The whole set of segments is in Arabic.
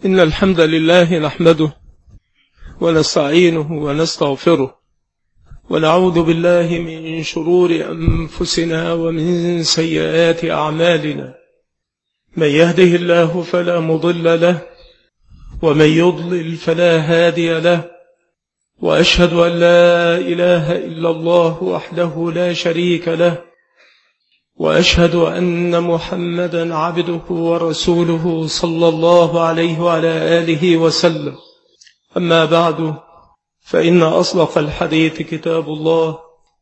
إن الحمد لله نحمده ونستعينه ونستغفره ونعوذ بالله من شرور أنفسنا ومن سيئات أعمالنا. من يهده الله فلا مضل له ومن يضلل فلا هادي له، وأشهد أن لا إله إلا الله وحده لا شريك له، وأشهد أن محمدا عبده ورسوله صلى الله عليه وعلى آله وسلم. أما بعد، فإن أصدق الحديث كتاب الله،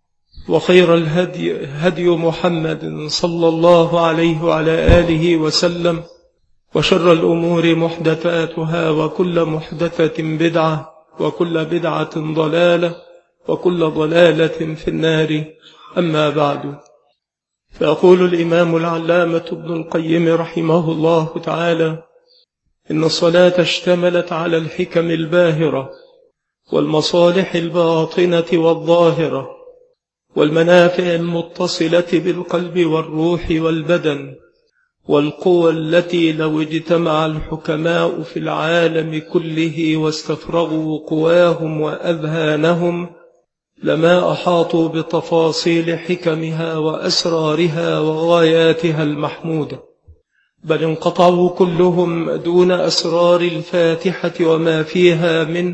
وخير الهدي هدي محمد صلى الله عليه وعلى آله وسلم، وشر الأمور محدثاتها، وكل محدثة بدعة، وكل بدعة ضلالة، وكل ضلالة في النار. أما بعد، فيقول الإمام العلامة ابن القيم رحمه الله تعالى: إن الصلاة اشتملت على الحكم الباهرة والمصالح الباطنة والظاهرة والمنافع المتصلة بالقلب والروح والبدن والقوى التي لو اجتمع الحكماء في العالم كله واستفرغوا قواهم وأذهانهم لما أحاطوا بتفاصيل حكمها وأسرارها وغاياتها المحمودة، بل انقطعوا كلهم دون أسرار الفاتحة وما فيها من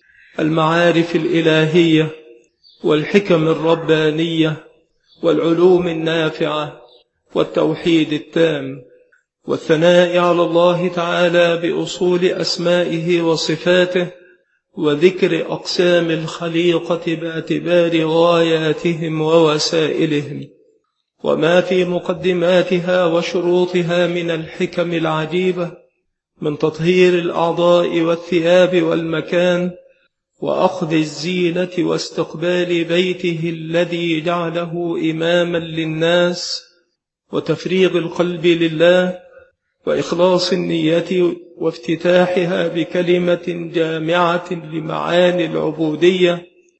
المعارف الإلهية والحكم الربانية والعلوم النافعة والتوحيد التام والثناء على الله تعالى بأصول أسمائه وصفاته وذكر أقسام الخليقة باعتبار غاياتهم ووسائلهم وما في مقدماتها وشروطها من الحكم العجيبة، من تطهير الأعضاء والثياب والمكان وأخذ الزينة واستقبال بيته الذي جعله إماما للناس وتفريغ القلب لله وإخلاص النية وافتتاحها بكلمة جامعة لمعاني العبودية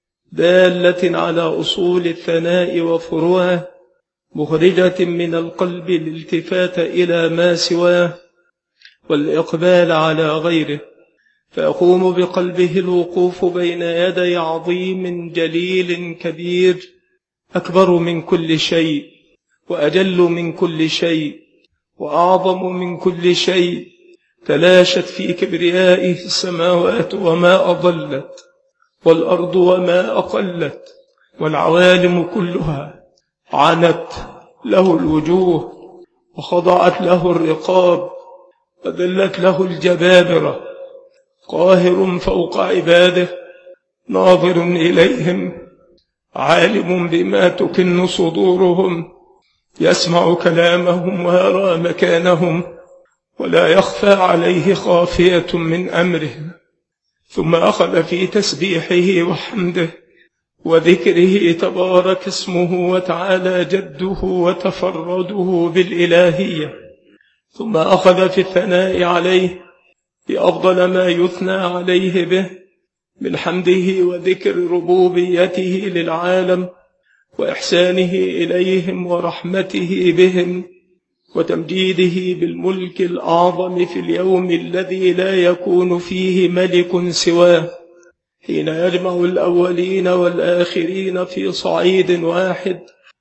دالة على أصول الثناء وفروعه، مخرجة من القلب الالتفات إلى ما سواه والإقبال على غيره، فيقوم بقلبه الوقوف بين يدي عظيم جليل كبير أكبر من كل شيء وأجل من كل شيء وأعظم من كل شيء، تلاشت في كبريائه السماوات وما أضلت والأرض وما أقلت والعوالم كلها عنت له الوجوه وخضعت له الرقاب وذلت له الجبابرة، قاهر فوق عباده ناظر إليهم عالم بما تكن صدورهم، يسمع كلامهم ويرى مكانهم ولا يخفى عليه خافية من أمرهم. ثم أخذ في تسبيحه وحمده وذكره تبارك اسمه وتعالى جده وتفرده بالإلهية، ثم أخذ في الثناء عليه بأفضل ما يثنى عليه به من حمده وذكر ربوبيته للعالم وإحسانه إليهم ورحمته بهم وتمجيده بالملك الأعظم في اليوم الذي لا يكون فيه ملك سواه، حين يجمع الأولين والآخرين في صعيد واحد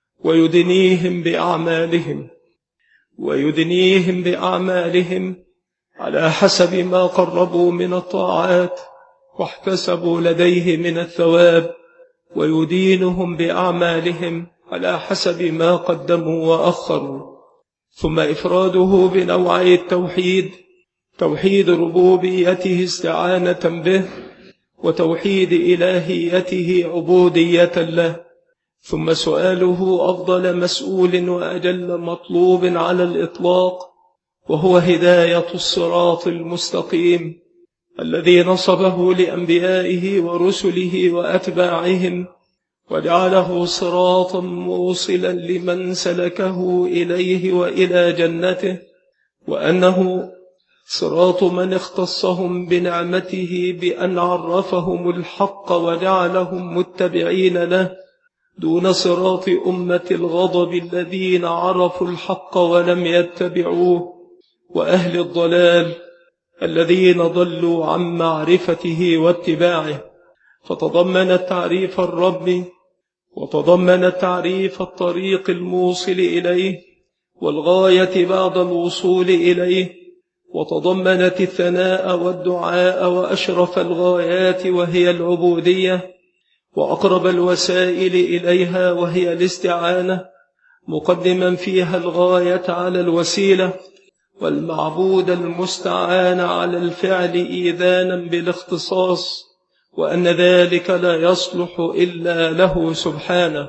ويدنيهم بأعمالهم على حسب ما قربوا من الطاعات واحتسبوا لديه من الثواب، ويدينهم بأعمالهم على حسب ما قدموا وأخروا. ثم إفراده بنوعي التوحيد، توحيد ربوبيته استعانة به، وتوحيد إلهيته عبودية له، ثم سؤاله أفضل مسؤول وأجل مطلوب على الإطلاق، وهو هداية الصراط المستقيم الذي نصبه لأنبيائه ورسله وأتباعهم وجعله صراطا موصلا لمن سلكه إليه وإلى جنته، وأنه صراط من اختصهم بنعمته بأن عرفهم الحق وجعلهم متبعين له، دون صراط أمة الغضب الذين عرفوا الحق ولم يتبعوه، وأهل الضلال الذين ضلوا عن معرفته واتباعه، فتضمنت تعريف الرب، وتضمنت تعريف الطريق الموصل إليه والغاية بعد الوصول إليه، وتضمنت الثناء والدعاء وأشرف الغايات وهي العبودية، وأقرب الوسائل إليها وهي الاستعانة، مقدما فيها الغاية على الوسيلة، والمعبود المستعان على الفعل إيذانا بالاختصاص، وأن ذلك لا يصلح إلا له سبحانه.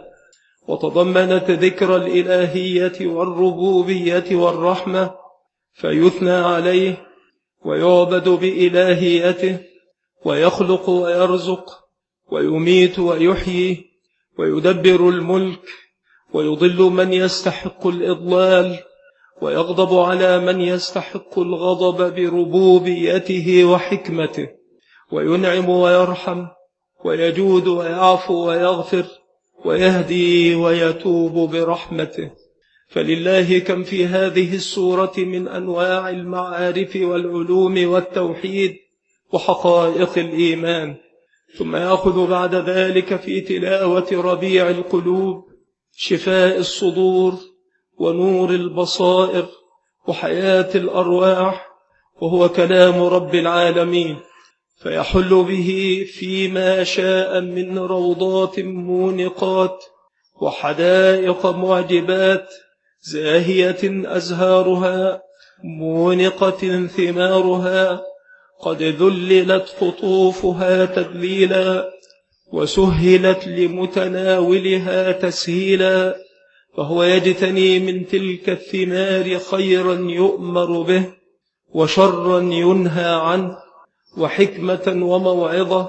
وتضمنت ذكر الإلهية والربوبية والرحمة، فيثنى عليه ويعبد بإلهيته، ويخلق ويرزق ويميت ويحيي ويدبر الملك، ويضل من يستحق الإضلال، ويغضب على من يستحق الغضب بربوبيته وحكمته، وينعم ويرحم ويجود ويعفو ويغفر ويهدي ويتوب برحمته. فلله كم في هذه السورة من أنواع المعارف والعلوم والتوحيد وحقائق الإيمان. ثم يأخذ بعد ذلك في تلاوة ربيع القلوب، شفاء الصدور، ونور البصائر، وحياة الأرواح، وهو كلام رب العالمين، فيحل به فيما شاء من روضات مونقات وحدائق معجبات، زاهية أزهارها، مونقة ثمارها، قد ذللت قطوفها تذليلا، وسهلت لمتناولها تسهيلا، فهو يجتني من تلك الثمار خيرا يؤمر به، وشرا ينهى عنه، وحكمة وموعظة،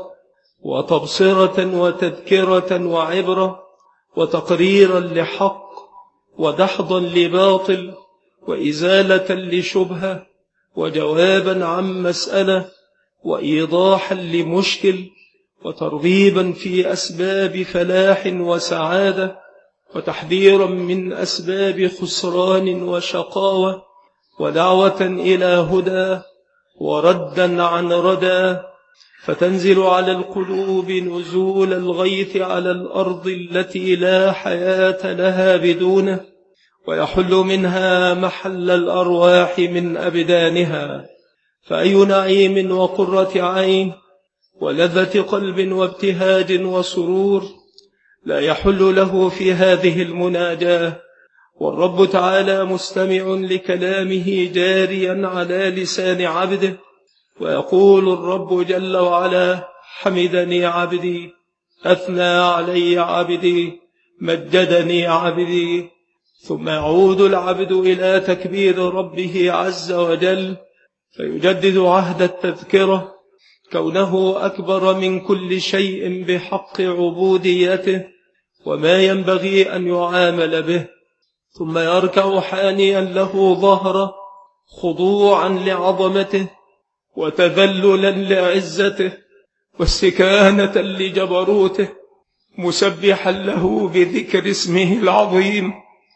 وتبصرة وتذكرة وعبرة، وتقريرا لحق، ودحضا لباطل، وإزالة لشبهة، وجوابا عن مسألة، وإيضاحا لمشكل، وترغيبا في أسباب فلاح وسعادة، وتحذيرا من أسباب خسران وشقاوة، ودعوة إلى هدى، وردا عن ردى، فتنزل على القلوب نزول الغيث على الأرض التي لا حياة لها بدونه، ويحل منها محل الأرواح من أبدانها. فأي نعيم وقرة عين ولذة قلب وابتهاج وسرور لا يحل له في هذه المناجاة، والرب تعالى مستمع لكلامه جاريا على لسان عبده. ويقول الرب جل وعلا: حمدني عبدي، أثنى علي عبدي، مجدني عبدي. ثم يعود العبد إلى تكبير ربه عز وجل، فيجدد عهد التذكرة كونه أكبر من كل شيء بحق عبوديته وما ينبغي أن يعامل به. ثم يركع حانيا له ظهره، خضوعا لعظمته، وتذللا لعزته، واستكانة لجبروته، مسبحا له بذكر اسمه العظيم،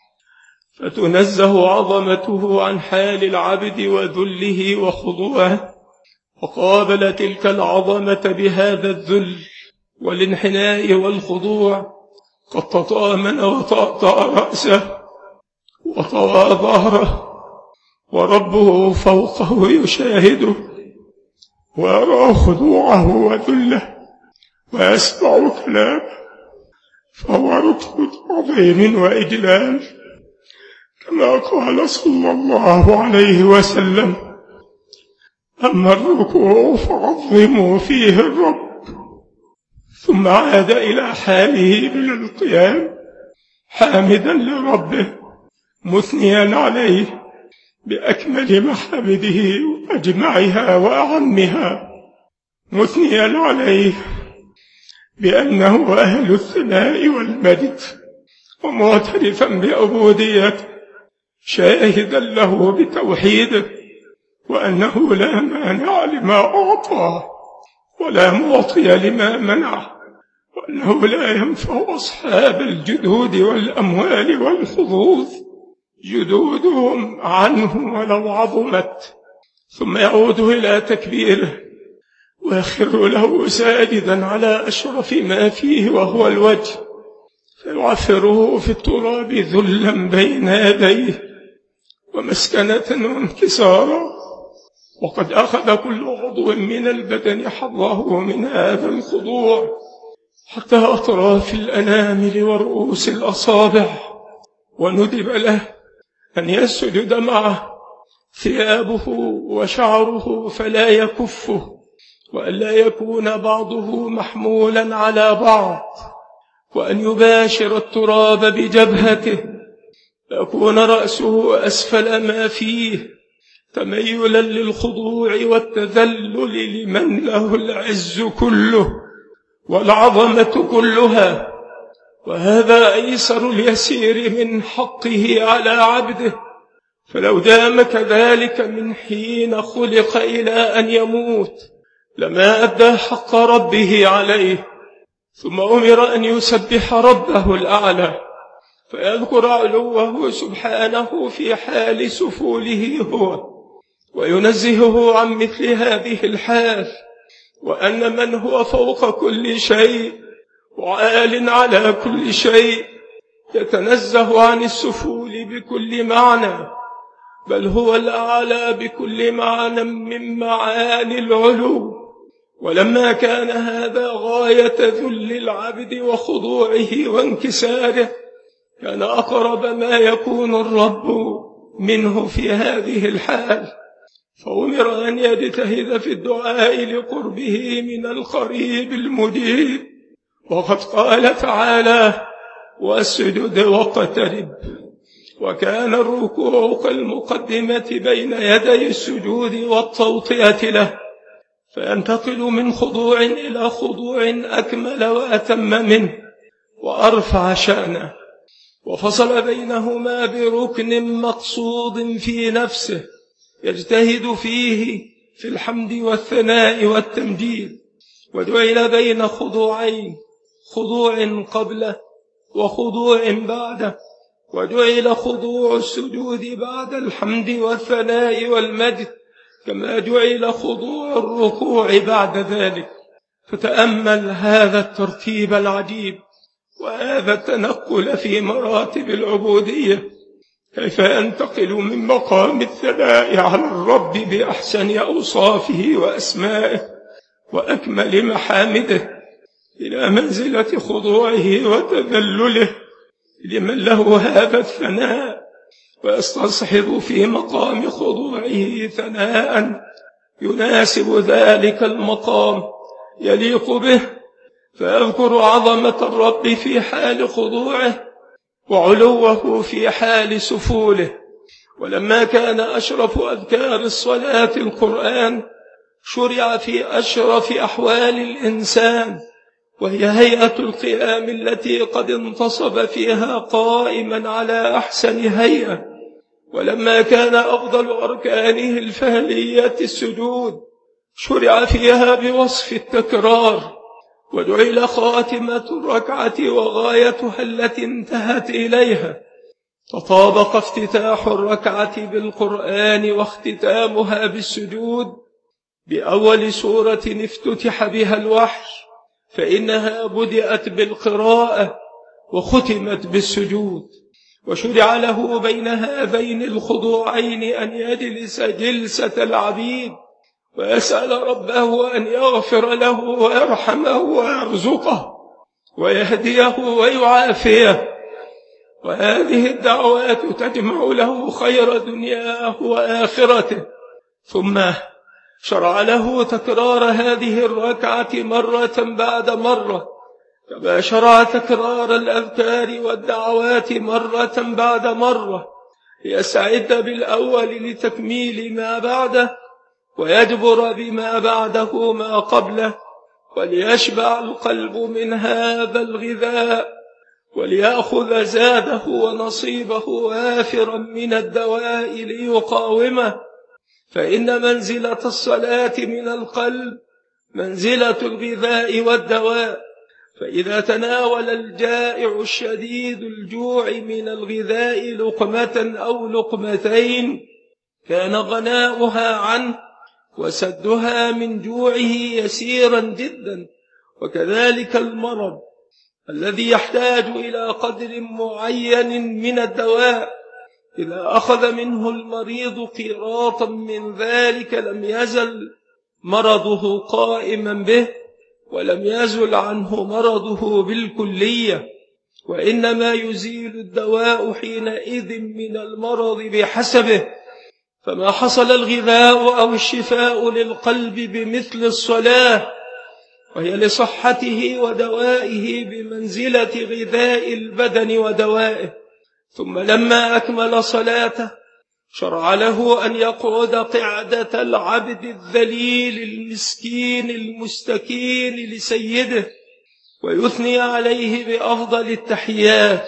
فتنزه عظمته عن حال العبد وذله وخضوعه، وقابل تلك العظمة بهذا الذل والانحناء والخضوع، قد تطامن وطأطأ رأسه وطوى ظهره، وربه فوقه يشاهده ويرى خضوعه وذله ويسمع كلامه، فهو ركن عظيم وإجلال، كما قال صلى الله عليه وسلم: أما الركوع فعظموا فيه الرب. ثم عاد إلى حاله من القيام حامدا لربه، مثنيا عليه بأكمل محامده وأجمعها وأعمها، مثنيا عليه بأنه أهل الثناء والمجد، ومعترفا بعبوديته، شاهدا له بتوحيده، وأنه لا مانع لما أعطاه ولا معطي لما منعه، وأنه لا ينفع أصحاب الجدود والأموال والحظوظ جدودهم عنه ولو عظمت، ثم يعود إلى تكبيره ويخر له ساجدا على أشرف ما فيه وهو الوجه، فيعفره في التراب ذلا بين يديه ومسكنة وانكسارا، وقد أخذ كل عضو من البدن حظه من هذا الخضوع حتى أطراف الأنامل ورؤوس الأصابع، وندب له أن يسجد معه ثيابه وشعره فلا يكفه، وألا يكون بعضه محمولا على بعض، وأن يباشر التراب بجبهته، يكون رأسه أسفل ما فيه تميلا للخضوع والتذلل لمن له العز كله والعظمة كلها. وهذا أيسر اليسير من حقه على عبده، فلو دام كذلك من حين خلق إلى أن يموت لما أدى حق ربه عليه. ثم أمر أن يسبح ربه الأعلى، فيذكر علوه سبحانه في حال سفوله هو، وينزهه عن مثل هذه الحال، وأن من هو فوق كل شيء وعال على كل شيء يتنزه عن السفول بكل معنى، بل هو الأعلى بكل معنى من معاني العلو. ولما كان هذا غاية ذل العبد وخضوعه وانكساره، كان أقرب ما يكون الرب منه في هذه الحال، فأمر أن يجتهد في الدعاء لقربه من القريب المجيب. وقد قال تعالى: واسجد واقترب. وكان الركوع كالمقدمة بين يدي السجود والتوطئة له، فينتقل من خضوع إلى خضوع أكمل وأتم منه وأرفع شأنه، وفصل بينهما بركن مقصود في نفسه يجتهد فيه في الحمد والثناء والتمجيد، وجعل بين خضوعين، خضوع قبله وخضوع بعده، وجعل خضوع السجود بعد الحمد والثناء والمجد كما جعل خضوع الركوع بعد ذلك. فتأمل هذا الترتيب العجيب وهذا التنقل في مراتب العبودية، كيف ينتقل من مقام الثناء على الرب بأحسن أوصافه وأسمائه وأكمل محامده إلى منزلة خضوعه وتذلله لمن له هذا الثناء، ويستصحب في مقام خضوعه ثناء يناسب ذلك المقام يليق به، فيذكر عظمة الرب في حال خضوعه وعلوه في حال سفوله. ولما كان أشرف أذكار الصلاة القرآن، شرع في أشرف أحوال الإنسان، وهي هيئة القيام التي قد انتصب فيها قائما على أحسن هيئة. ولما كان أفضل أركانه الفعلية السجود، شرع فيها بوصف التكرار، وجعل خاتمة الركعة وغايتها التي انتهت إليها. تطابق افتتاح الركعة بالقرآن واختتامها بالسجود بأول سورة افتتح بها الوحي، فإنها بدأت بالقراءة وختمت بالسجود. وشرع له بين هذين الخضوعين أن يجلس جلسة العبيد ويسأل ربه أن يغفر له ويرحمه ويرزقه ويهديه ويعافيه، وهذه الدعوات تجمع له خير دنياه وآخرته. ثم شرع له تكرار هذه الركعة مرة بعد مرة، كما شرع تكرار الأذكار والدعوات مرة بعد مرة، ليستعد بالأول لتكميل ما بعده ويجبر بما بعده ما قبله، وليشبع القلب من هذا الغذاء وليأخذ زاده ونصيبه وافرا من الدواء ليقاومه. فإن منزلة الصلاة من القلب منزلة الغذاء والدواء، فإذا تناول الجائع الشديد الجوع من الغذاء لقمة أو لقمتين كان غناؤها عنه وسدها من جوعه يسيرا جدا. وكذلك المرض الذي يحتاج إلى قدر معين من الدواء، إذا أخذ منه المريض قيراطا من ذلك لم يزل مرضه قائما به، ولم يزل عنه مرضه بالكلية، وإنما يزيل الدواء حينئذ من المرض بحسبه. فما حصل الغذاء أو الشفاء للقلب بمثل الصلاة، وهي لصحته ودوائه بمنزلة غذاء البدن ودوائه. ثم لما أكمل صلاته شرع له أن يقعد قعدة العبد الذليل المسكين المستكين لسيده، ويثني عليه بأفضل التحيات،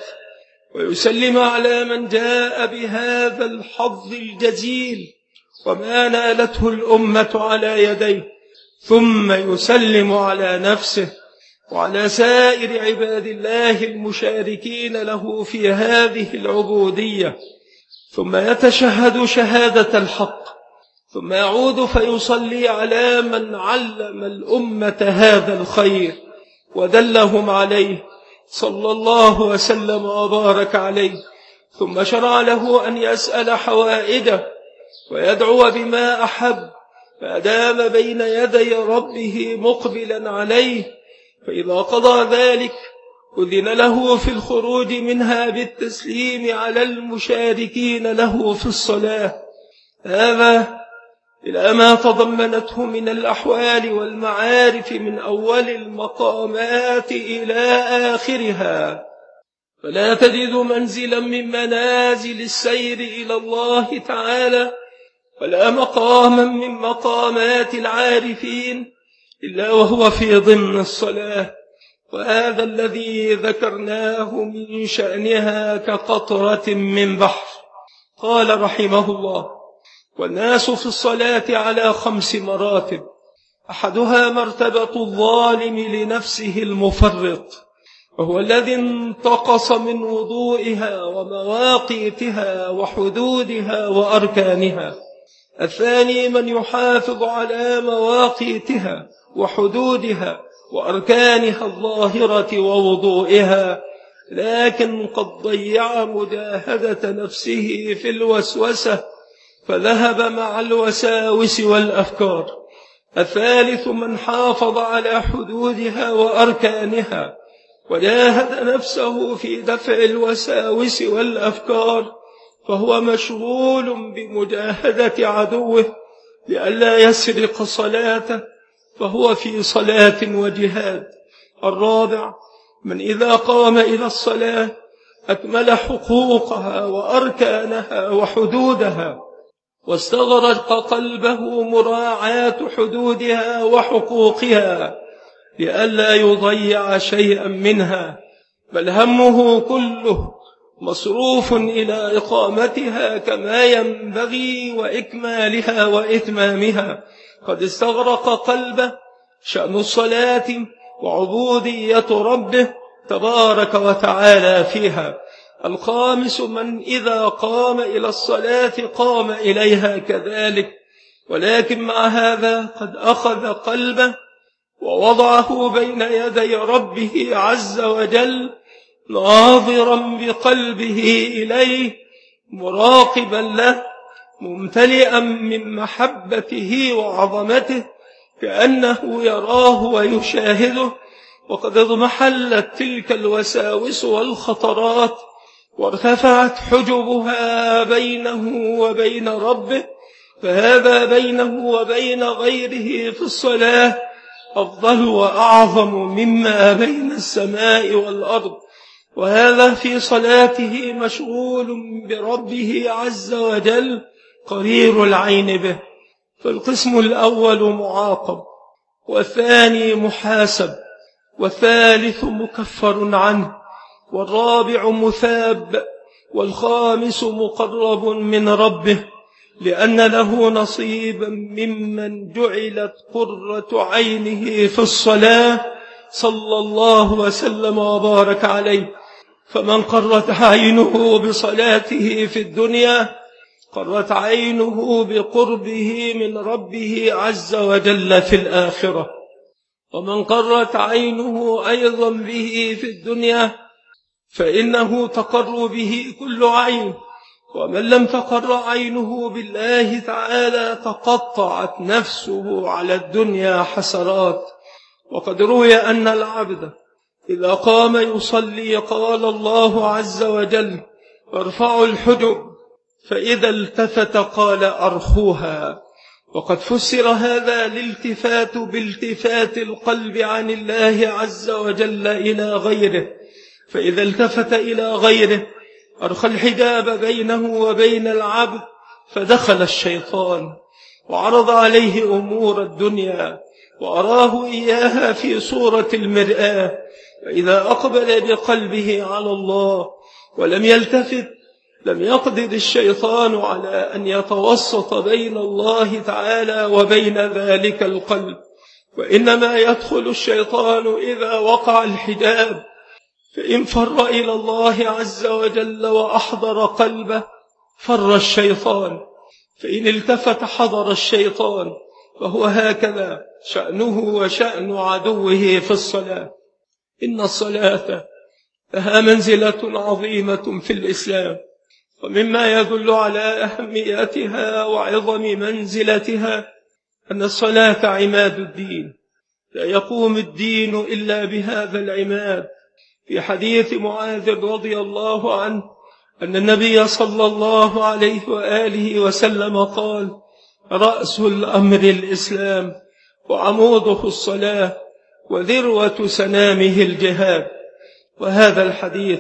ويسلم على من جاء بهذا الحظ الجزيل وما نالته الأمة على يديه، ثم يسلم على نفسه وعلى سائر عباد الله المشاركين له في هذه العبودية، ثم يتشهد شهادة الحق، ثم يعود فيصلي على من علم الأمة هذا الخير ودلهم عليه صلى الله وسلم وبارك عليه. ثم شرع له أن يسأل حوائجه ويدعو بما أحب، فأدام بين يدي ربه مقبلا عليه، فإذا قضى ذلك أذن له في الخروج منها بالتسليم على المشاركين له في الصلاة. هذا إلى ما تضمنته من الأحوال والمعارف من أول المقامات إلى آخرها، فلا تجد منزلا من منازل السير إلى الله تعالى ولا مقاما من مقامات العارفين إلا وهو في ضمن الصلاة. وهذا الذي ذكرناه من شأنها كقطرة من بحر. قال رحمه الله: والناس في الصلاة على 5 مراتب، أحدها مرتبة الظالم لنفسه المفرط، وهو الذي انتقص من وضوئها ومواقيتها وحدودها وأركانها. الثاني من يحافظ على مواقيتها وحدودها وأركانها الظاهرة ووضوئها، لكن قد ضيع مجاهدة نفسه في الوسوسة فذهب مع الوساوس والأفكار. الثالث من حافظ على حدودها وأركانها وجاهد نفسه في دفع الوساوس والأفكار، فهو مشغول بمجاهدة عدوه لئلا يسرق صلاته، فهو في صلاة وجهاد. الرابع من إذا قام إلى الصلاة أكمل حقوقها وأركانها وحدودها، واستغرق قلبه مراعاة حدودها وحقوقها لئلا يضيع شيئا منها، بل همه كله مصروف إلى إقامتها كما ينبغي وإكمالها وإتمامها. قد استغرق قلبه شأن الصلاة وعبودية ربه تبارك وتعالى فيها. الخامس من إذا قام إلى الصلاة قام إليها كذلك، ولكن مع هذا قد أخذ قلبه ووضعه بين يدي ربه عز وجل، ناظرا بقلبه إليه مراقبا له ممتلئا من محبته وعظمته كأنه يراه ويشاهده. وقد اضمحلت تلك الوساوس والخطرات وارتفعت حجبها بينه وبين ربه، فهذا بينه وبين غيره في الصلاة أفضل وأعظم مما بين السماء والأرض. وهذا في صلاته مشغول بربه عز وجل قرير العين به. فالقسم الأول معاقب، والثاني محاسب، والثالث مكفر عنه، والرابع مثاب، والخامس مقرب من ربه، لأن له نصيبا ممن جعلت قرة عينه في الصلاة صلى الله وسلم وبارك عليه. فمن قرت عينه بصلاته في الدنيا قرت عينه بقربه من ربه عز وجل في الآخرة. ومن قرت عينه أيضا به في الدنيا فإنه تقر به كل عين. ومن لم تقر عينه بالله تعالى تقطعت نفسه على الدنيا حسرات. وقد روي أن العبد إذا قام يصلي قال الله عز وجل: ارفعوا الحجب، فإذا التفت قال: أرخوها. وقد فسر هذا الالتفات بالتفات القلب عن الله عز وجل إلى غيره، فإذا التفت إلى غيره أرخى الحجاب بينه وبين العبد، فدخل الشيطان وعرض عليه أمور الدنيا وأراه إياها في صورة المرآة. فإذا أقبل بقلبه على الله ولم يلتفت لم يقدر الشيطان على أن يتوسط بين الله تعالى وبين ذلك القلب، وإنما يدخل الشيطان إذا وقع الحجاب، فإن فر إلى الله عز وجل وأحضر قلبه فر الشيطان، فإن التفت حضر الشيطان. فهو هكذا شأنه وشأن عدوه في الصلاة. إن الصلاة لها منزلة عظيمة في الإسلام، ومما يدل على أهميتها وعظم منزلتها أن الصلاة عماد الدين، لا يقوم الدين إلا بهذا العماد. في حديث معاذ رضي الله عنه أن النبي صلى الله عليه وآله وسلم قال: رأس الأمر الإسلام، وعموده الصلاة، وذروة سنامه الجهاد. وهذا الحديث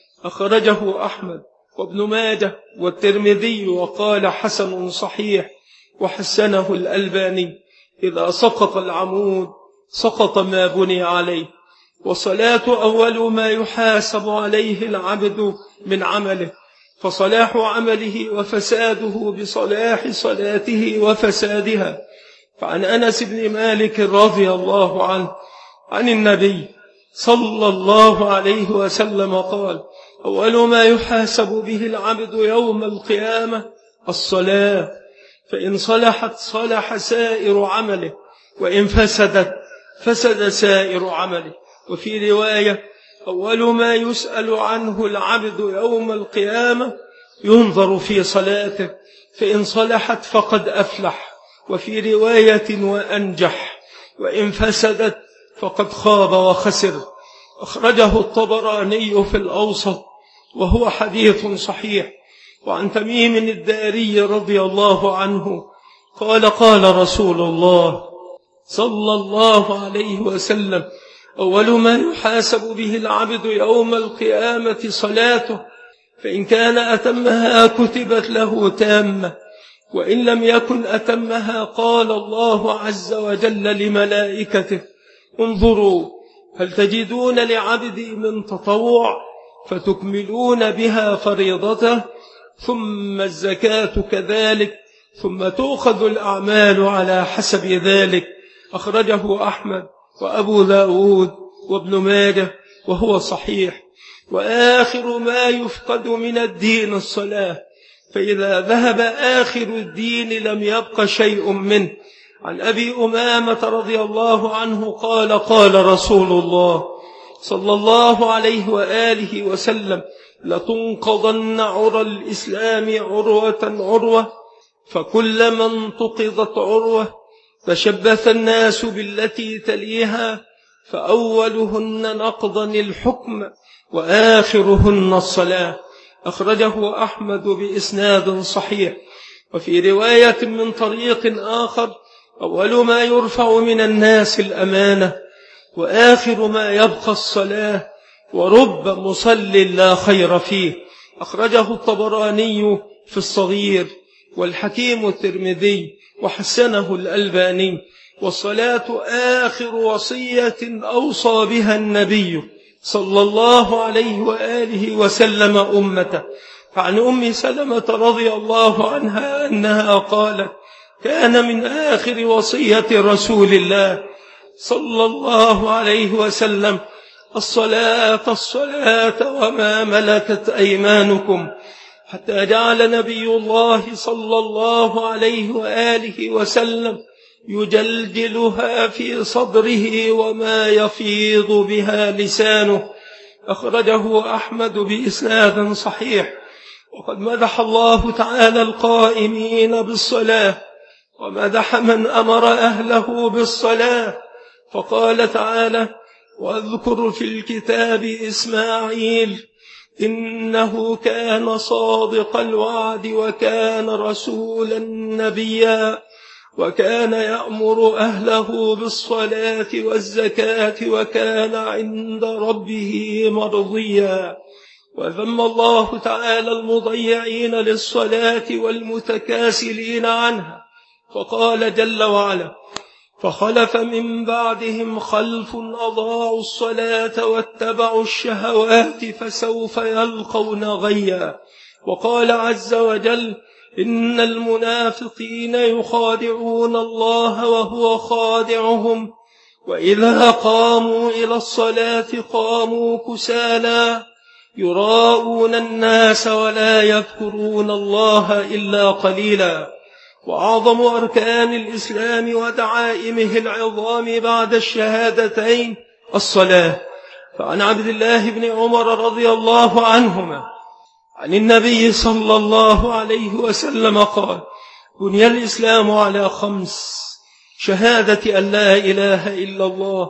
أخرجه أحمد وابن ماجه والترمذي وقال: حسن صحيح، وحسنه الألباني. إذا سقط العمود سقط ما بني عليه. والصلاة أول ما يحاسب عليه العبد من عمله، فصلاح عمله وفساده بصلاح صلاته وفسادها. فعن أنس بن مالك رضي الله عنه عن النبي صلى الله عليه وسلم قال: أول ما يحاسب به العبد يوم القيامة الصلاة، فإن صلحت صلح سائر عمله، وإن فسدت فسد سائر عمله. وفي رواية: أول ما يسأل عنه العبد يوم القيامة ينظر في صلاته، فإن صلحت فقد أفلح. وفي رواية: وأنجح، وإن فسدت فقد خاب وخسر. أخرجه الطبراني في الأوسط وهو حديث صحيح. وعن تميم الداري رضي الله عنه قال: قال رسول الله صلى الله عليه وسلم: أول ما يحاسب به العبد يوم القيامة صلاته، فإن كان أتمها كتبت له تامة، وإن لم يكن أتمها قال الله عز وجل لملائكته: انظروا هل تجدون لعبدي من تطوع، فتكملون بها فريضته، ثم الزكاة كذلك، ثم تؤخذ الأعمال على حسب ذلك. أخرجه أحمد وأبو داود وابن ماجه وهو صحيح. وآخر ما يفقد من الدين الصلاة، فإذا ذهب آخر الدين لم يبق شيء منه. عن أبي أمامة رضي الله عنه قال: قال رسول الله صلى الله عليه وآله وسلم: لتنقضن عرى الإسلام عروة عروة، فكلما انتقضت عروة تشبث الناس بالتي تليها، فأولهن نقضا الحكم، وآخرهن الصلاة. أخرجه أحمد بإسناد صحيح. وفي رواية من طريق آخر: أول ما يرفع من الناس الأمانة، وآخر ما يبقى الصلاة، ورب مصل لا خير فيه. أخرجه الطبراني في الصغير، والحكيم الترمذي، وحسنه الألباني. والصلاة آخر وصية أوصى بها النبي صلى الله عليه وآله وسلم أمته. فعن أم سلمة رضي الله عنها أنها قالت: كان من آخر وصية رسول الله صلى الله عليه وسلم: الصلاة الصلاة وما ملكت أيمانكم. حتى جعل نبي الله صلى الله عليه وآله وسلم يجلجلها في صدره وما يفيض بها لسانه. أخرجه أحمد بإسناد صحيح. وقد مدح الله تعالى القائمين بالصلاة ومدح من أمر أهله بالصلاة، فقال تعالى: واذكر في الكتاب إسماعيل إنه كان صادق الوعد وكان رسولا نبيا وكان يأمر أهله بالصلاة والزكاة وكان عند ربه مرضيا. وذم الله تعالى المضيعين للصلاة والمتكاسلين عنها، فقال جل وعلا: فخلف من بعدهم خلف أضاعوا الصلاة واتبعوا الشهوات فسوف يلقون غيا. وقال عز وجل: إن المنافقين يخادعون الله وهو خادعهم وإذا قاموا إلى الصلاة قاموا كسالى يراءون الناس ولا يذكرون الله إلا قليلا. وأعظم أركان الإسلام ودعائمه العظام بعد الشهادتين الصلاة. فعن عبد الله بن عمر رضي الله عنهما عن النبي صلى الله عليه وسلم قال: بني الإسلام على 5: شهادة أن لا إله إلا الله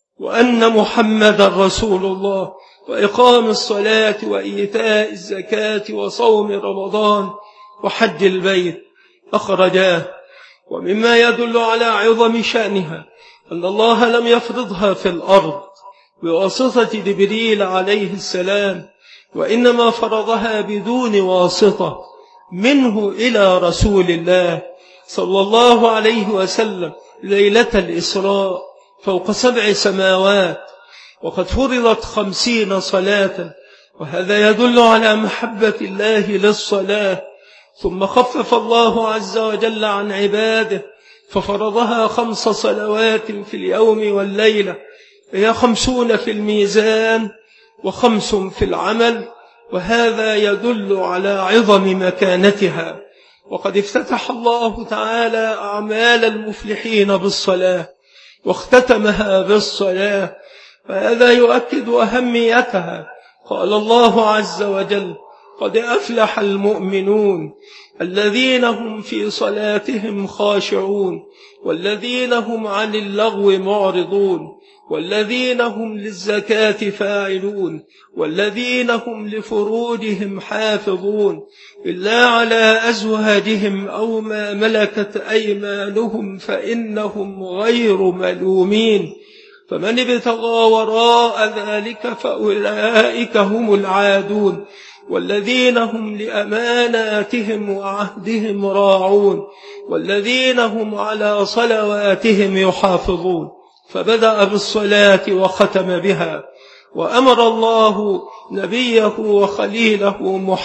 وأن محمد رسول الله وإقام الصلاة وإيتاء الزكاة وصوم رمضان وحج البيت. أخرجاه. ومما يدل على عظم شأنها أن الله لم يفرضها في الأرض بواسطة جبريل عليه السلام، وإنما فرضها بدون واسطة منه إلى رسول الله صلى الله عليه وسلم ليلة الإسراء فوق 7 سماوات، وقد فرضت 50 صلاة، وهذا يدل على محبة الله للصلاة. ثم خفف الله عز وجل عن عباده ففرضها 5 صلوات في اليوم والليلة، هي 50 في الميزان و5 في العمل، وهذا يدل على عظم مكانتها. وقد افتتح الله تعالى أعمال المفلحين بالصلاة واختتمها بالصلاة، فهذا يؤكد أهميتها. قال الله عز وجل: قد أفلح المؤمنون الذين هم في صلاتهم خاشعون والذين هم عن اللغو معرضون والذين هم للزكاة فاعلون والذين هم لفروجهم حافظون إلا على أزواجهم أو ما ملكت أيمانهم فإنهم غير ملومين، فمن ابتغى وراء ذلك فأولئك هم العادون والذين هم لأماناتهم وعهدهم راعون والذين هم على صلواتهم يحافظون. فبدأ بالصلاة وختم بها. وأمر الله نبيه وخليله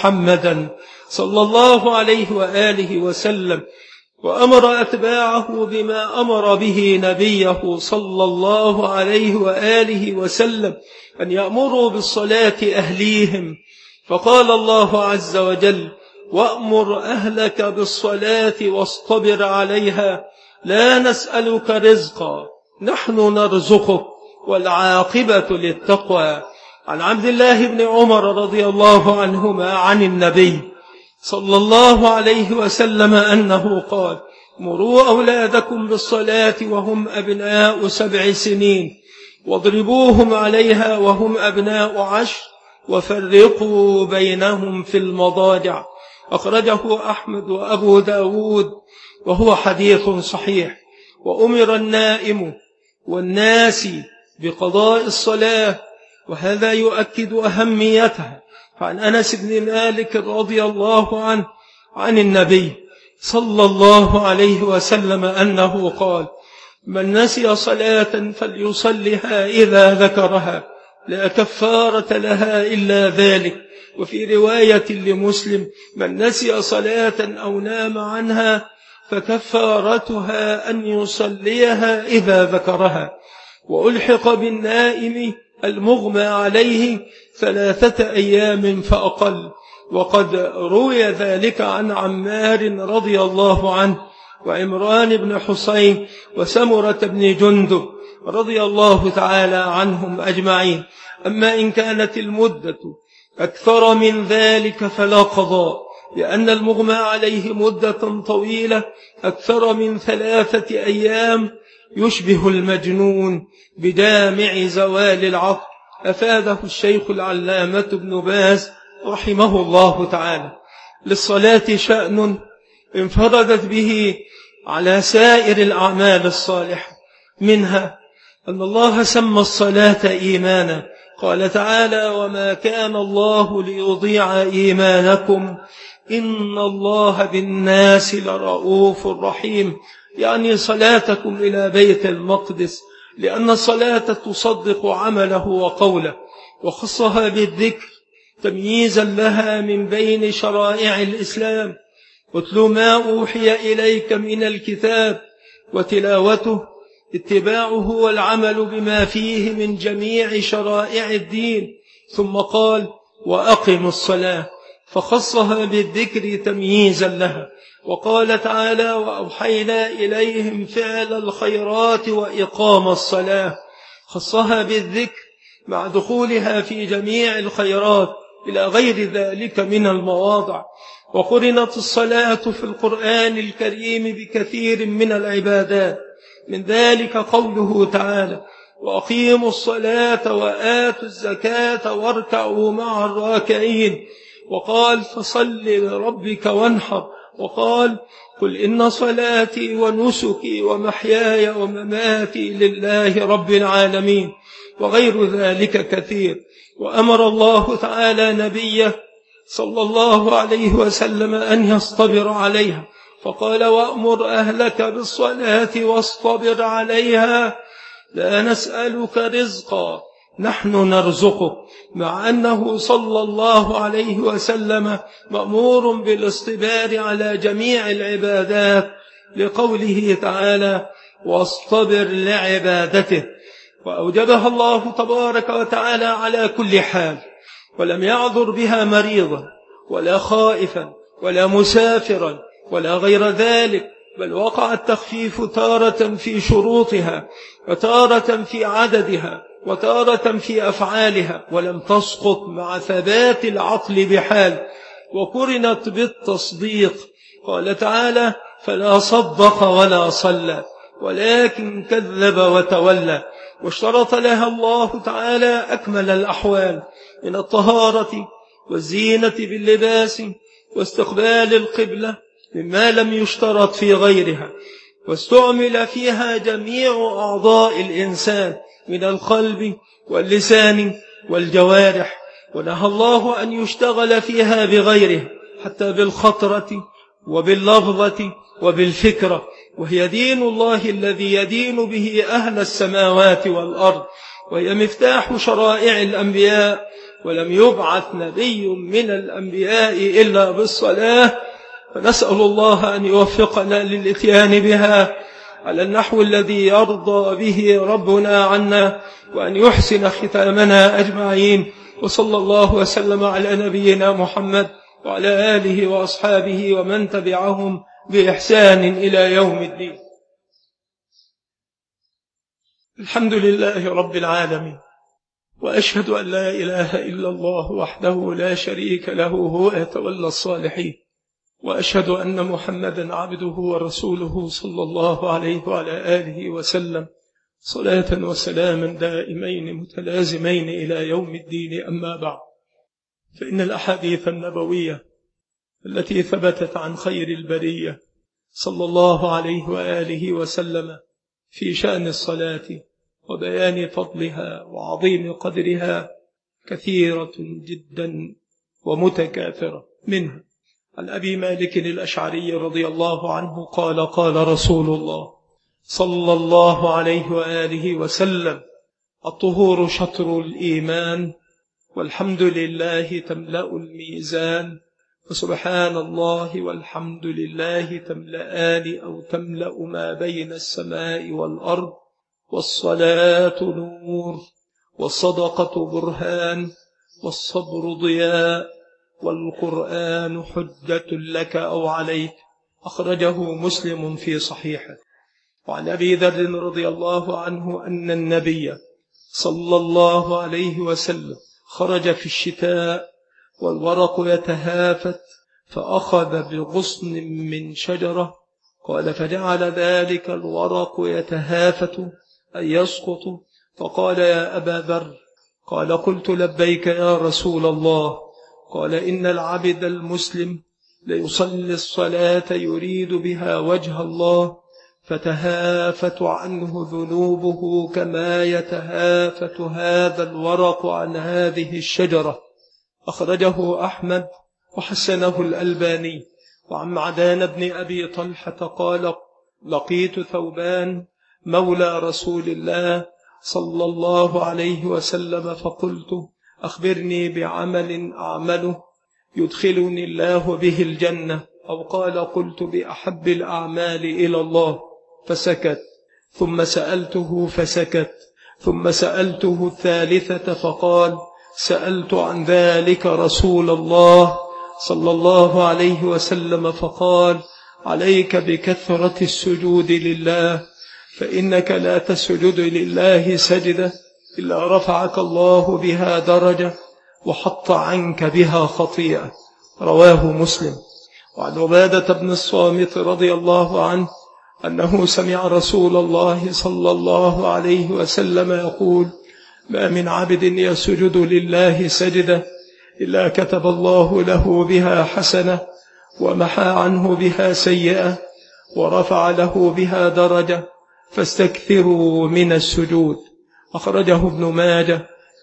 محمدا صلى الله عليه وآله وسلم وأمر أتباعه بما أمر به نبيه صلى الله عليه وآله وسلم أن يأمروا بالصلاة أهليهم، فقال الله عز وجل: وأمر أهلك بالصلاة واصطبر عليها لا نسألك رزقا نحن نرزقك والعاقبة للتقوى. عن عبد الله بن عمر رضي الله عنهما عن النبي صلى الله عليه وسلم أنه قال: مروا أولادكم بالصلاة وهم أبناء 7 سنين واضربوهم عليها وهم أبناء 10 وفرقوا بينهم في المضاجع. أخرجه أحمد وأبو داود وهو حديث صحيح. وأمر النائم والناس بقضاء الصلاة، وهذا يؤكد أهميتها. فعن أنس بن مالك رضي الله عنه عن النبي صلى الله عليه وسلم أنه قال: من نسي صلاة فليصلها إذا ذكرها لا كفارة لها إلا ذلك. وفي رواية لمسلم: من نسي صلاة أو نام عنها فكفارتها أن يصليها إذا ذكرها. وألحق بالنائم المغمى عليه 3 أيام فأقل، وقد روي ذلك عن عمار رضي الله عنه وعمران بن حسين وسمرة بن جندب رضي الله تعالى عنهم أجمعين. أما إن كانت المدة أكثر من ذلك فلا قضاء، لأن المغمى عليه مدة طويلة أكثر من 3 أيام يشبه المجنون بدامع زوال العقل، أفاده الشيخ العلامة ابن باز رحمه الله تعالى. للصلاة شأن انفردت به على سائر الأعمال الصالحة، منها أن الله سمى الصلاة إيمانا، قال تعالى: وما كان الله ليضيع إيمانكم إن الله بالناس لرؤوف رحيم، يعني صلاتكم إلى بيت المقدس، لأن الصلاة تصدق عمله وقوله، وخصها بالذكر تمييزا لها من بين شرائع الإسلام. واتل ما أوحي إليك من الكتاب، وتلاوته اتباعه والعمل بما فيه من جميع شرائع الدين. ثم قال: وأقم الصلاة، فخصها بالذكر تمييزا لها. وقال تعالى: وأوحينا إليهم فعل الخيرات وإقام الصلاة، خصها بالذكر مع دخولها في جميع الخيرات إلى غير ذلك من المواضع. وقرنت الصلاة في القرآن الكريم بكثير من العبادات، من ذلك قوله تعالى: وأقيموا الصلاة وآتوا الزكاة واركعوا مع الراكعين. وقال: فصل لربك وانحر. وقال: قل إن صلاتي ونسكي ومحياي ومماتي لله رب العالمين، وغير ذلك كثير. وأمر الله تعالى نبيه صلى الله عليه وسلم أن يصطبر عليها، فقال: وأمر أهلك بالصلاة واصطبر عليها لا نسألك رزقا نحن نرزقك، مع أنه صلى الله عليه وسلم مأمور بالاصطبار على جميع العبادات، لقوله تعالى: واصطبر لعبادته. وأوجبها الله تبارك وتعالى على كل حال، ولم يعذر بها مريضا ولا خائفا ولا مسافرا ولا غير ذلك، بل وقع التخفيف تارة في شروطها، وتارة في عددها، وتارة في أفعالها، ولم تسقط مع ثبات العقل بحال. وقرنت بالتصديق، قال تعالى: فلا صدق ولا صلى ولكن كذب وتولى. واشترط لها الله تعالى أكمل الأحوال من الطهارة والزينة باللباس واستقبال القبلة مما لم يشترط في غيرها، واستعمل فيها جميع أعضاء الإنسان من القلب واللسان والجوارح، ونهى الله أن يشتغل فيها بغيره، حتى بالخطرة وباللفظة وبالفكرة، وهي دين الله الذي يدين به أهل السماوات والأرض، وهي مفتاح شرائع الأنبياء، ولم يبعث نبي من الأنبياء إلا بالصلاة. فنسأل الله أن يوفقنا للإتيان بها على النحو الذي يرضى به ربنا عنا، وأن يحسن ختامنا أجمعين. وصلى الله وسلم على نبينا محمد وعلى آله وأصحابه ومن تبعهم بإحسان إلى يوم الدين. الحمد لله رب العالمين، وأشهد أن لا إله إلا الله وحده لا شريك له، هو يتولى الصالحين. وأشهد أن محمدا عبده ورسوله صلى الله عليه وعلى آله وسلم، صلاة وسلاما دائمين متلازمين إلى يوم الدين. أما بعد، فإن الأحاديث النبوية التي ثبتت عن خير البرية صلى الله عليه وآله وسلم في شأن الصلاة وبيان فضلها وعظيم قدرها كثيرة جدا ومتكاثرة. منها عن أبي مالك الأشعري رضي الله عنه قال: قال رسول الله صلى الله عليه وآله وسلم: الطهور شطر الإيمان، والحمد لله تملأ الميزان، وسبحان الله والحمد لله تملأان أو تملأ ما بين السماء والأرض، والصلاة نور، والصدقة برهان، والصبر ضياء، والقرآن حجة لك أو عليك. أخرجه مسلم في صحيحه. وعن أبي ذر رضي الله عنه أن النبي صلى الله عليه وسلم خرج في الشتاء والورق يتهافت فأخذ بغصن من شجرة، قال فجعل ذلك الورق يتهافت أي يسقط، فقال يا أبا ذر، قال قلت لبيك يا رسول الله، قال إن العبد المسلم ليصلي الصلاة يريد بها وجه الله فتهافت عنه ذنوبه كما يتهافت هذا الورق عن هذه الشجرة. أخرجه أحمد وحسنه الألباني. وعن معدان بن أبي طلحة قال لقيت ثوبان مولى رسول الله صلى الله عليه وسلم فقلت أخبرني بعمل أعمله يدخلني الله به الجنة، أو قال قلت بأحب الأعمال إلى الله، فسكت، ثم سألته فسكت، ثم سألته الثالثة فقال سألت عن ذلك رسول الله صلى الله عليه وسلم فقال عليك بكثرة السجود لله، فإنك لا تسجد لله سجدة إلا رفعك الله بها درجة وحط عنك بها خطيئة. رواه مسلم. وعن عبادة بن الصامت رضي الله عنه أنه سمع رسول الله صلى الله عليه وسلم يقول ما من عبد يسجد لله سجدة إلا كتب الله له بها حسنة ومحى عنه بها سيئة ورفع له بها درجة، فاستكثروا من السجود. أخرجه ابن ماجه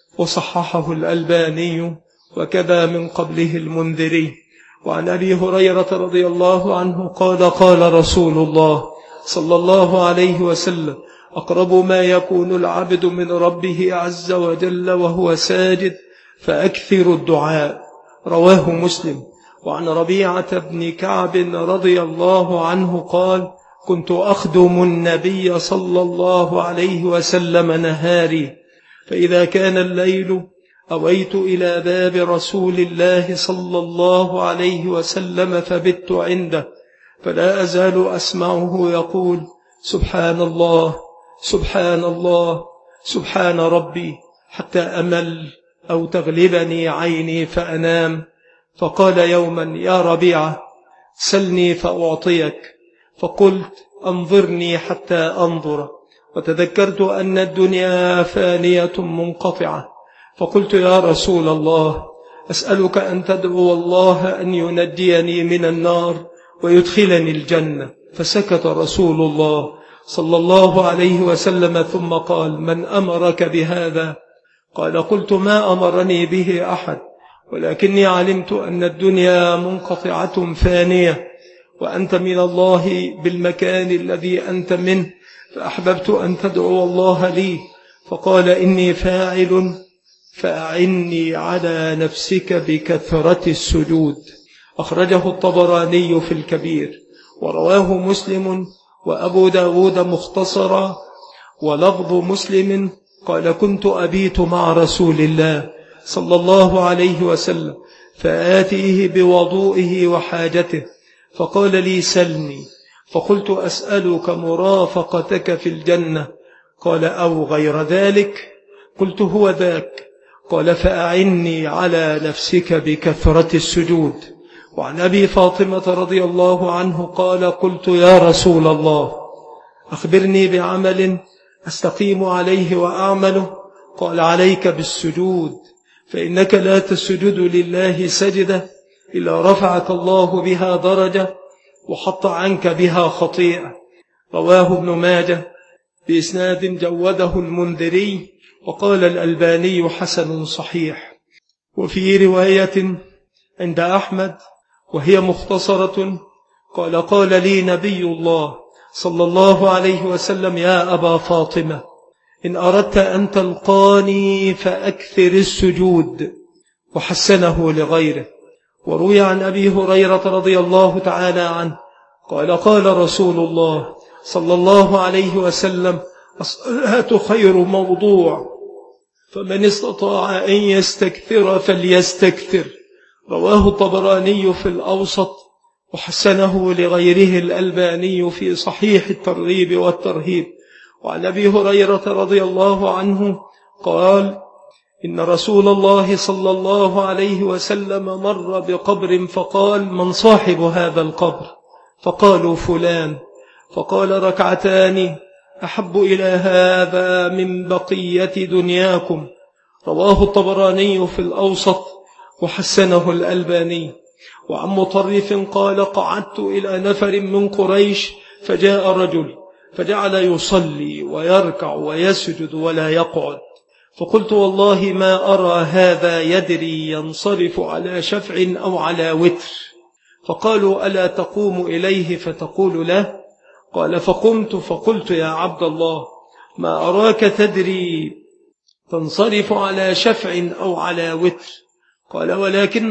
وصححه الألباني وكذا من قبله المنذري. وعن أبي هريرة رضي الله عنه قال قال رسول الله صلى الله عليه وسلم أقرب ما يكون العبد من ربه عز وجل وهو ساجد فأكثر الدعاء. رواه مسلم. وعن ربيعة بن كعب رضي الله عنه قال كنت أخدم النبي صلى الله عليه وسلم نهاري، فإذا كان الليل أويت إلى باب رسول الله صلى الله عليه وسلم فبت عنده، فلا أزال أسمعه يقول سبحان الله سبحان الله سبحان ربي، حتى أمل أو تغلبني عيني فأنام. فقال يوما يا ربيعة سلني فأعطيك، فقلت أنظرني حتى أنظر، وتذكرت أن الدنيا فانية منقطعة، فقلت يا رسول الله أسألك أن تدعو الله أن ينجيني من النار ويدخلني الجنة، فسكت رسول الله صلى الله عليه وسلم ثم قال من أمرك بهذا؟ قال قلت ما أمرني به أحد، ولكني علمت أن الدنيا منقطعة فانية وأنت من الله بالمكان الذي أنت منه، فأحببت أن تدعو الله لي، فقال إني فاعل، فأعني على نفسك بكثرة السجود. أخرجه الطبراني في الكبير، ورواه مسلم وأبو داود مختصرا، ولفظ مسلم قال كنت أبيت مع رسول الله صلى الله عليه وسلم فآتيه بوضوئه وحاجته، فقال لي سلني، فقلت أسألك مرافقتك في الجنة، قال أو غير ذلك؟ قلت هو ذاك، قال فأعني على نفسك بكثرة السجود. وعن أبي فاطمة رضي الله عنه قال قلت يا رسول الله أخبرني بعمل أستقيم عليه وأعمله، قال عليك بالسجود، فإنك لا تسجد لله سجدة إلا رفعك الله بها درجة وحط عنك بها خطيئة. رواه ابن ماجه بإسناد جوده المنذري، وقال الألباني حسن صحيح. وفي رواية عند أحمد وهي مختصرة قال لي نبي الله صلى الله عليه وسلم يا أبا فاطمة إن أردت أن تلقاني فأكثر السجود، وحسنه لغيره. وروي عن أبي هريرة رضي الله تعالى عنه قال رسول الله صلى الله عليه وسلم الصلاة خير موضوع، فمن استطاع أن يستكثر فليستكثر. رواه الطبراني في الأوسط وحسنه لغيره الألباني في صحيح الترغيب والترهيب. وعن أبي هريرة رضي الله عنه قال: إن رسول الله صلى الله عليه وسلم مر بقبر فقال: من صاحب هذا القبر؟ فقالوا: فلان. فقال: ركعتان أحب إلى هذا من بقية دنياكم. رواه الطبراني في الأوسط وحسنه الألباني. وعن مطرف قال: قعدت إلى نفر من قريش فجاء رجل فجعل يصلي ويركع ويسجد ولا يقعد، فقلت: والله ما أرى هذا يدري ينصرف على شفع أو على وتر. فقالوا: ألا تقوم إليه فتقول له؟ قال: فقمت فقلت: يا عبد الله، ما أراك تدري تنصرف على شفع أو على وتر. قال: ولكن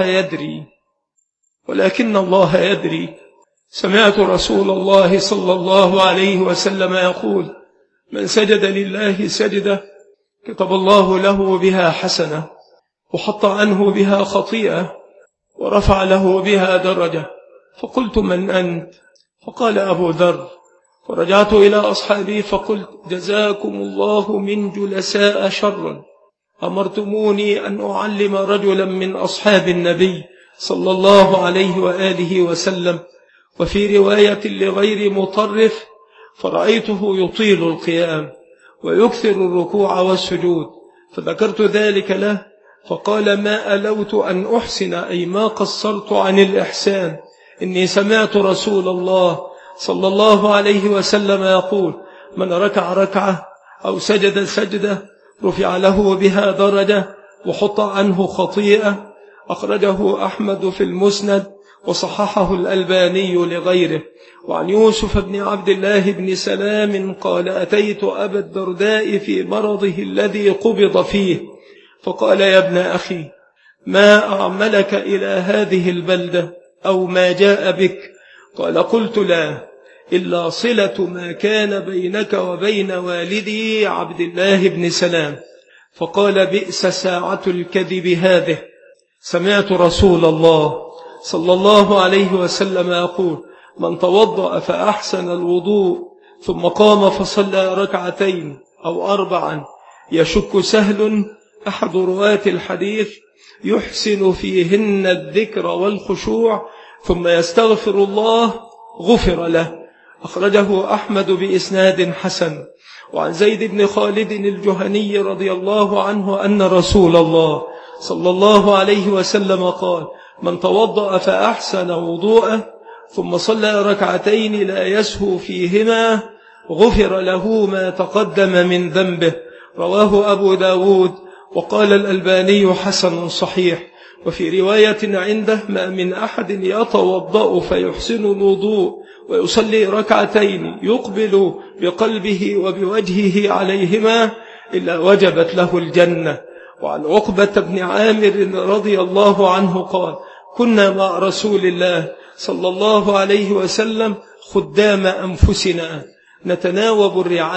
الله يدري. سمعت رسول الله صلى الله عليه وسلم يقول: من سجد لله سجدة كتب الله له بها حسنة، وحط عنه بها خطيئة، ورفع له بها درجة. فقلت: من أنت؟ فقال: أبو ذر. فرجعت إلى أصحابي فقلت: جزاكم الله من جلساء شرا، أمرتموني أن أعلم رجلا من أصحاب النبي صلى الله عليه وآله وسلم. وفي رواية لغير مطرف: فرأيته يطيل القيام ويكثر الركوع والسجود، فذكرت ذلك له، فقال: ما ألوت أن أحسن أي ما قصرت عن الإحسان، إني سمعت رسول الله صلى الله عليه وسلم يقول: من ركع ركعة أو سجد سجدة رفع له بها درجة وحط عنه خطيئة. أخرجه أحمد في المسند وصححه الألباني لغيره. وعن يوسف بن عبد الله بن سلام قال: أتيت أبا الدرداء في مرضه الذي قبض فيه، فقال: يا ابن أخي، ما أعملك إلى هذه البلدة أو ما جاء بك؟ قال: قلت: لا، إلا صلة ما كان بينك وبين والدي عبد الله بن سلام. فقال: بئس ساعة الكذب هذه. سمعت رسول الله صلى الله عليه وسلم يقول: من توضأ فأحسن الوضوء ثم قام فصلى ركعتين أو 4 يشك سهل أحد رواة الحديث يحسن فيهن الذكر والخشوع ثم يستغفر الله غفر له. أخرجه أحمد بإسناد حسن. وعن زيد بن خالد الجهني رضي الله عنه أن رسول الله صلى الله عليه وسلم قال: من توضأ فأحسن وضوءه ثم صلى ركعتين لا يسهو فيهما غفر له ما تقدم من ذنبه. رواه أبو داود. وقال الألباني: حسن صحيح. وفي رواية عنده: ما من أحد يتوضأ فيحسن الوضوء ويصلي ركعتين يقبل بقلبه وبوجهه عليهما إلا وجبت له الجنة. وعن عقبة بن عامر رضي الله عنه قال: كنا مع رسول الله صلى الله عليه وسلم خدام أنفسنا نتناوب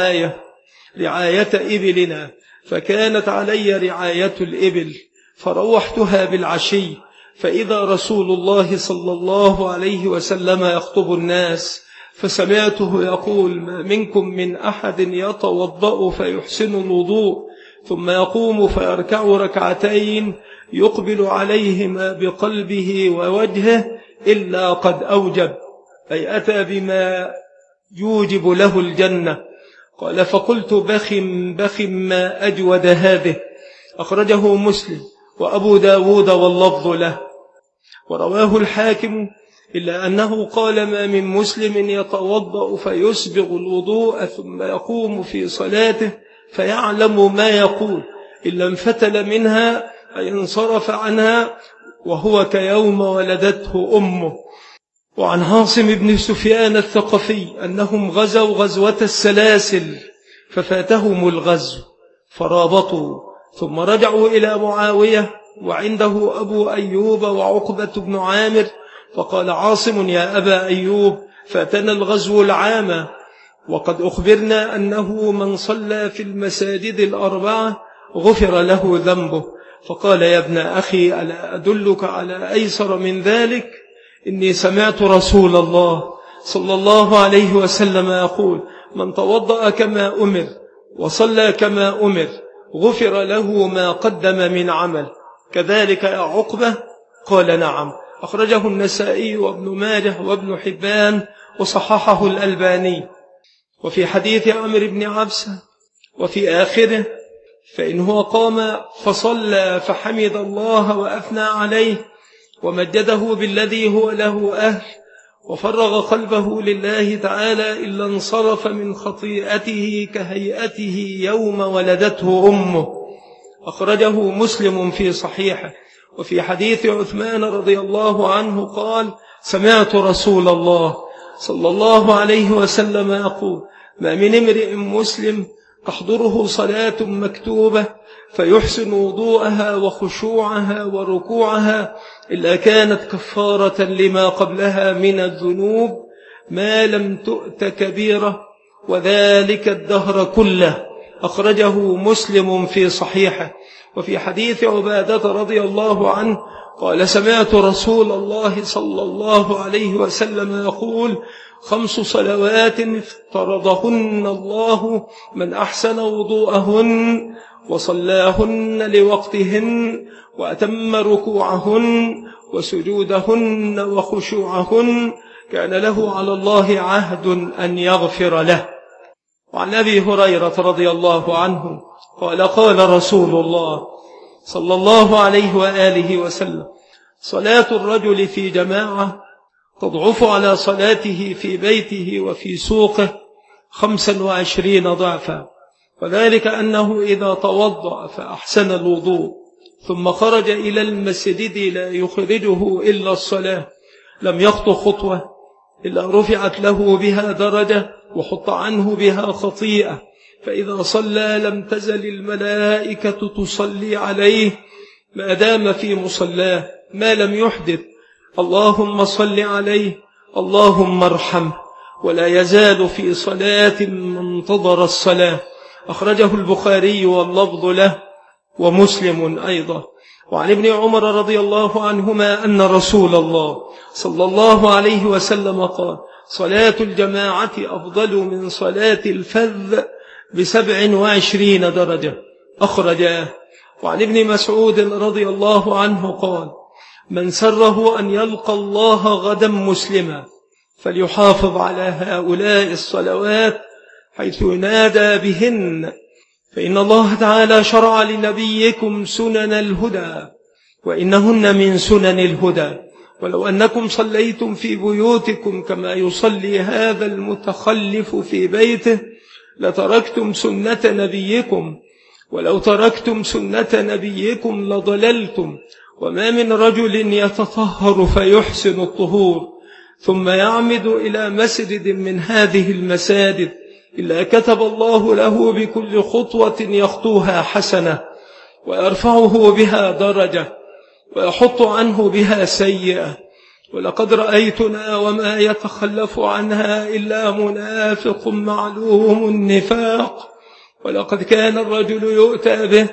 رعاية إبلنا، فكانت علي رعاية الإبل، فروحتها بالعشي فإذا رسول الله صلى الله عليه وسلم يخطب الناس، فسمعته يقول: ما منكم من أحد يتوضأ فيحسن الوضوء ثم يقوم فيركع ركعتين يقبل عليهما بقلبه ووجهه إلا قد أوجب، أي أتى بما يوجب له الجنة. قال: فقلت: بخ ما أجود هذه. أخرجه مسلم وأبو داود واللفظ له. ورواه الحاكم إلا أنه قال: ما من مسلم يتوضأ فيسبغ الوضوء ثم يقوم في صلاته فيعلم ما يقول إلا انفتل منها أي انصرف عنها وهو كيوم ولدته أمه. وعن عاصم بن سفيان الثقفي أنهم غزوا غزوة السلاسل ففاتهم الغزو فرابطوا ثم رجعوا إلى معاوية وعنده أبو أيوب وعقبة بن عامر، فقال عاصم: يا أبا أيوب، فاتنا الغزو العام وقد أخبرنا أنه من صلى في المساجد 4 غفر له ذنبه، فقال يا ابن أخي ألا أدلك على أيسر من ذلك؟ إني سمعت رسول الله صلى الله عليه وسلم يقول من توضأ كما أمر وصلى كما أمر غفر له ما قدم من عمل. كذلك يا عقبة؟ قال نعم. أخرجه النسائي وابن ماجه وابن حبان وصححه الألباني. وفي حديث عمرو بن عبسة وفي آخره فإن هو قام فصلى فحمد الله وأثنى عليه ومجده بالذي هو له أهل وفرغ قلبه لله تعالى إلا انصرف من خطيئته كهيئته يوم ولدته أمه. أخرجه مسلم في صحيحه. وفي حديث عثمان رضي الله عنه قال سمعت رسول الله صلى الله عليه وسلم يقول ما من امرئ مسلم تحضره صلاة مكتوبة فيحسن وضوءها وخشوعها وركوعها إلا كانت كفارة لما قبلها من الذنوب ما لم تؤت كبيرة وذلك الدهر كله. أخرجه مسلم في صحيحه. وفي حديث عبادة رضي الله عنه قال سمعت رسول الله صلى الله عليه وسلم يقول 5 صلوات افترضهن الله من أحسن وضوءهن وصلاهن لوقتهن وأتم ركوعهن وسجودهن وخشوعهن كان له على الله عهد أن يغفر له. وعن أبي هريرة رضي الله عنه قال قال رسول الله صلى الله عليه وآله وسلم صلاة الرجل في جماعة تضعف على صلاته في بيته وفي سوقه 25 ضعفا. وذلك أنه إذا توضأ فأحسن الوضوء ثم خرج إلى المسجد لا يخرجه إلا الصلاة لم يخطو خطوة إلا رفعت له بها درجة وحط عنه بها خطيئة. فإذا صلى لم تزل الملائكة تصلي عليه ما دام في مصلاه ما لم يحدث اللهم صل عليه اللهم ارحمه ولا يزال في صلاة منتظر الصلاة. أخرجه البخاري واللفظ له ومسلم أيضا. وعن ابن عمر رضي الله عنهما أن رسول الله صلى الله عليه وسلم قال صلاة الجماعة أفضل من صلاة الفذ ب27 درجة. أخرجاه. وعن ابن مسعود رضي الله عنه قال من سره أن يلقى الله غدا مسلما فليحافظ على هؤلاء الصلوات حيث ينادى بهن فإن الله تعالى شرع لنبيكم سنن الهدى وإنهن من سنن الهدى. ولو أنكم صليتم في بيوتكم كما يصلي هذا المتخلف في بيته لتركتم سنة نبيكم ولو تركتم سنة نبيكم لضللتم. وما من رجل يتطهر فيحسن الطهور ثم يعمد إلى مسجد من هذه المساجد إلا كتب الله له بكل خطوة يخطوها حسنة ويرفعه بها درجة ويحط عنه بها سيئة. ولقد رأيتنا وما يتخلف عنها إلا منافق معلوم النفاق. ولقد كان الرجل يؤتى به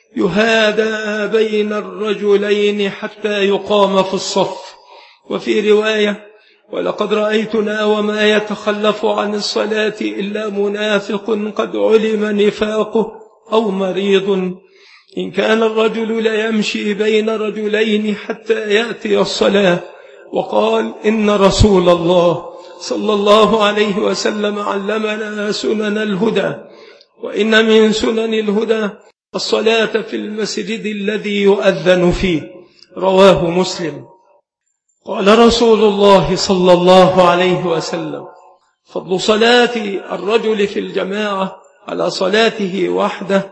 يهادى بين الرجلين حتى يقام في الصف. وفي رواية ولقد رأيتنا وما يتخلف عن الصلاة إلا منافق قد علم نفاقه أو مريض. إن كان الرجل ليمشي بين رجلين حتى يأتي الصلاة. وقال إن رسول الله صلى الله عليه وسلم علمنا سنن الهدى وإن من سنن الهدى الصلاة في المسجد الذي يؤذن فيه. رواه مسلم. قال رسول الله صلى الله عليه وسلم فضل صلاة الرجل في الجماعة على صلاته وحده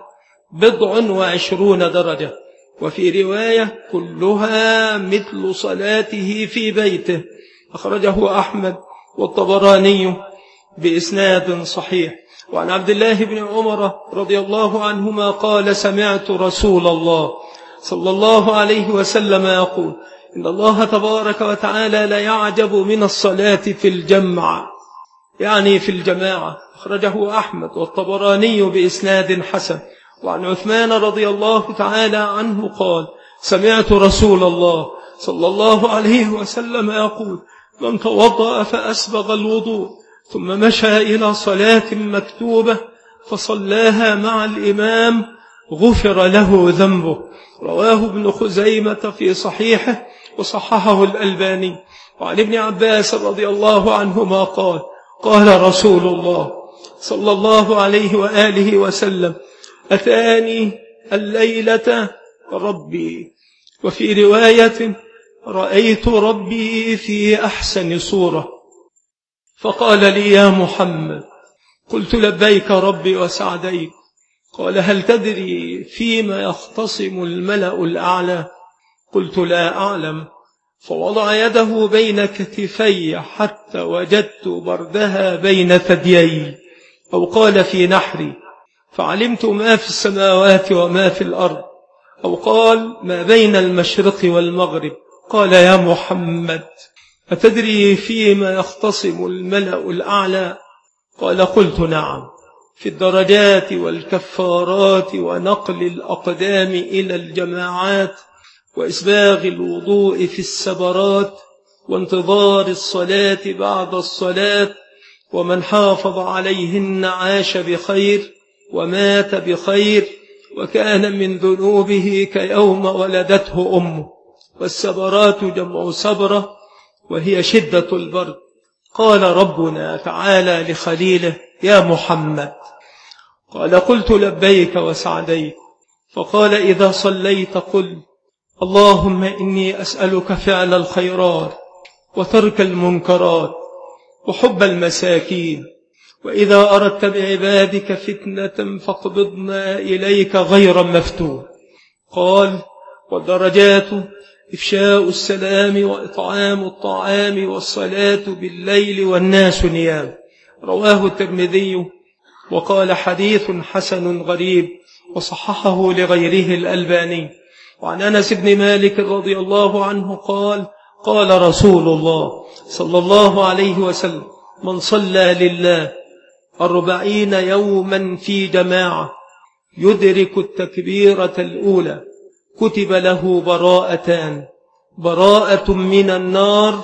27 درجة. وفي رواية كلها مثل صلاته في بيته. أخرجه أحمد والطبراني بإسناد صحيح. وعن عبد الله بن عمر رضي الله عنهما قال سمعت رسول الله صلى الله عليه وسلم يقول إن الله تبارك وتعالى لا يعجب من الصلاة في الجمع يعني في الجماعة. أخرجه أحمد والطبراني بإسناد حسن. وعن عثمان رضي الله تعالى عنه قال: سمعت رسول الله صلى الله عليه وسلم يقول: من توضأ فأسبغ الوضوء ثم مشى إلى صلاة مكتوبة فصلاها مع الإمام غفر له ذنبه. رواه ابن خزيمة في صحيحه وصححه الألباني. وعن ابن عباس رضي الله عنهما قال: قال رسول الله صلى الله عليه وآله وسلم: أتاني الليلة ربي، وفي رواية: رأيت ربي في أحسن صورة، فقال لي: يا محمد. قلت: لبيك ربي وسعديك. قال: هل تدري فيما يختصم الملأ الأعلى؟ قلت: لا أعلم. فوضع يده بين كتفي حتى وجدت بردها بين ثديي، أو قال في نحري، فعلمت ما في السماوات وما في الأرض، أو قال ما بين المشرق والمغرب. قال: يا محمد، أتدري فيما يختصم الملأ الأعلى؟ قال: قلت: نعم، في الدرجات والكفارات ونقل الأقدام إلى الجماعات وإسباغ الوضوء في السبرات وانتظار الصلاة بعد الصلاة، ومن حافظ عليهن عاش بخير ومات بخير وكان من ذنوبه كيوم ولدته أمه. والسبرات جمع سبرة وهي شدة البرد. قال ربنا تعالى لخليله: يا محمد. قال: قلت: لبيك وسعديك. فقال: إذا صليت قل: اللهم إني أسألك فعل الخيرات وترك المنكرات وحب المساكين، وإذا أردت بعبادك فتنة فاقبضنا إليك غير مفتون. قال: والدرجات إفشاء السلام وإطعام الطعام والصلاة بالليل والناس نيام. رواه الترمذي وقال: حديث حسن غريب، وصححه لغيره الألباني. وعن أنس بن مالك رضي الله عنه قال: قال رسول الله صلى الله عليه وسلم: من صلى لله 40 يوما في جماعة يدرك التكبيرة الأولى كتب له براءتان: براءة من النار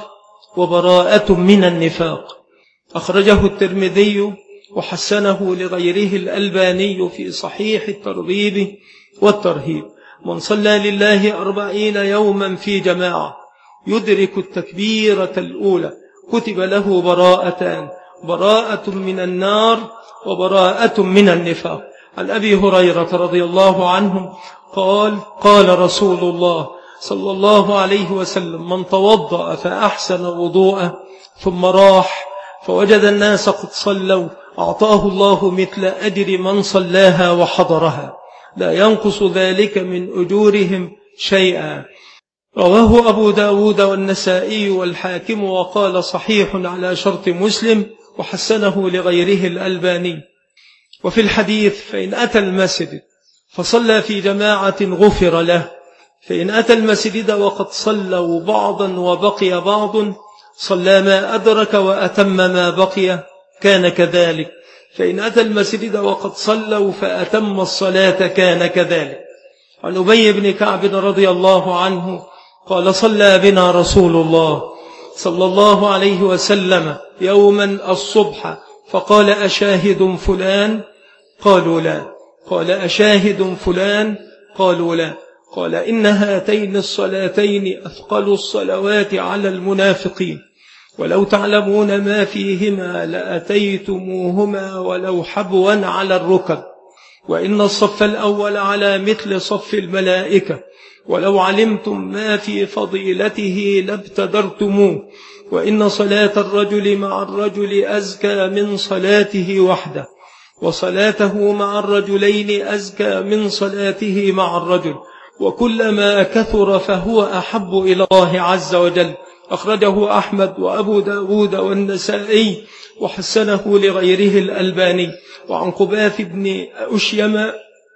وبراءة من النفاق. أخرجه الترمذي وحسنه لغيره الألباني في صحيح الترغيب والترهيب. من صلى لله 40 يوما في جماعة يدرك التكبيرة الأولى كتب له براءتان: براءة من النار وبراءة من النفاق. عن أبي هريرة رضي الله عنه قال: قال رسول الله صلى الله عليه وسلم: من توضأ فأحسن وضوءه ثم راح فوجد الناس قد صلوا أعطاه الله مثل أجر من صلاها وحضرها، لا ينقص ذلك من أجورهم شيئا. رواه أبو داود والنسائي والحاكم وقال: صحيح على شرط مسلم، وحسنه لغيره الألباني. وفي الحديث: فإن أتى المسجد فصلى في جماعة غفر له، فإن أتى المسجد وقد صلوا بعضا وبقي بعض صلى ما أدرك وأتم ما بقي كان كذلك، فإن أتى المسجد وقد صلوا فأتم الصلاة كان كذلك. عن أبي بن كعب رضي الله عنه قال: صلى بنا رسول الله صلى الله عليه وسلم يوما الصبح فقال: أشاهد فلان؟ قالوا لا. قال: أشاهد فلان؟ قالوا لا. قال: إن هاتين الصلاتين أثقل الصلوات على المنافقين، ولو تعلمون ما فيهما لأتيتموهما ولو حبوا على الركب، وإن الصف الأول على مثل صف الملائكة، ولو علمتم ما في فضيلته لابتدرتموه، وإن صلاة الرجل مع الرجل أزكى من صلاته وحده، وصلاته مع الرجلين أزكى من صلاته مع الرجل، وكلما كثر فهو أحب إلى الله عز وجل. أخرجه أحمد وأبو داود والنسائي وحسنه لغيره الألباني. وعن قباث بن أشيم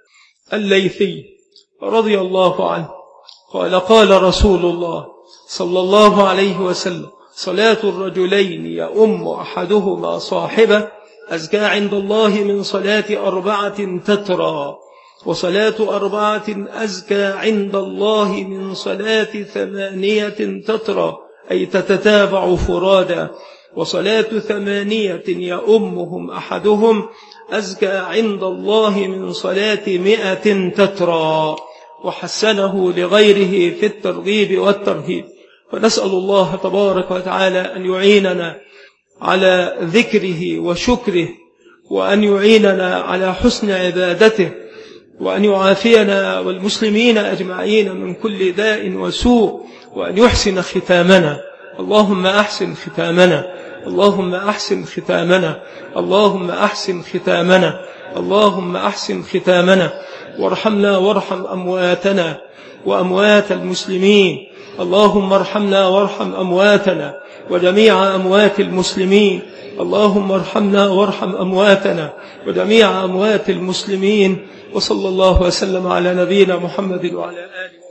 الليثي رضي الله عنه قال: قال رسول الله صلى الله عليه وسلم: صلاة الرجلين يؤم أحدهما صاحبه أزكى عند الله من صلاة 4 تترى. وصلاة 4 أزكى عند الله من صلاة 8 تترى أي تتتابع فرادا، وصلاة 8 يؤمهم أحدهم أزكى عند الله من صلاة 100 تترى، وحسنه لغيره في الترغيب والترهيب. فنسأل الله تبارك وتعالى أن يعيننا على ذكره وشكره، وأن يعيننا على حسن عبادته، وأن يعافينا والمسلمين أجمعين من كل داء وسوء، وأن يحسن ختامنا. اللهم أحسن ختامنا، اللهم أحسن ختامنا، اللهم أحسن ختامنا، اللهم أحسن ختامنا، وارحمنا وارحم أمواتنا وأموات المسلمين. اللهم ارحمنا وارحم أمواتنا وجميع أموات المسلمين. اللهم ارحمنا وارحم أمواتنا وجميع أموات المسلمين. وصلى الله وسلم على نبينا محمد وعلى آله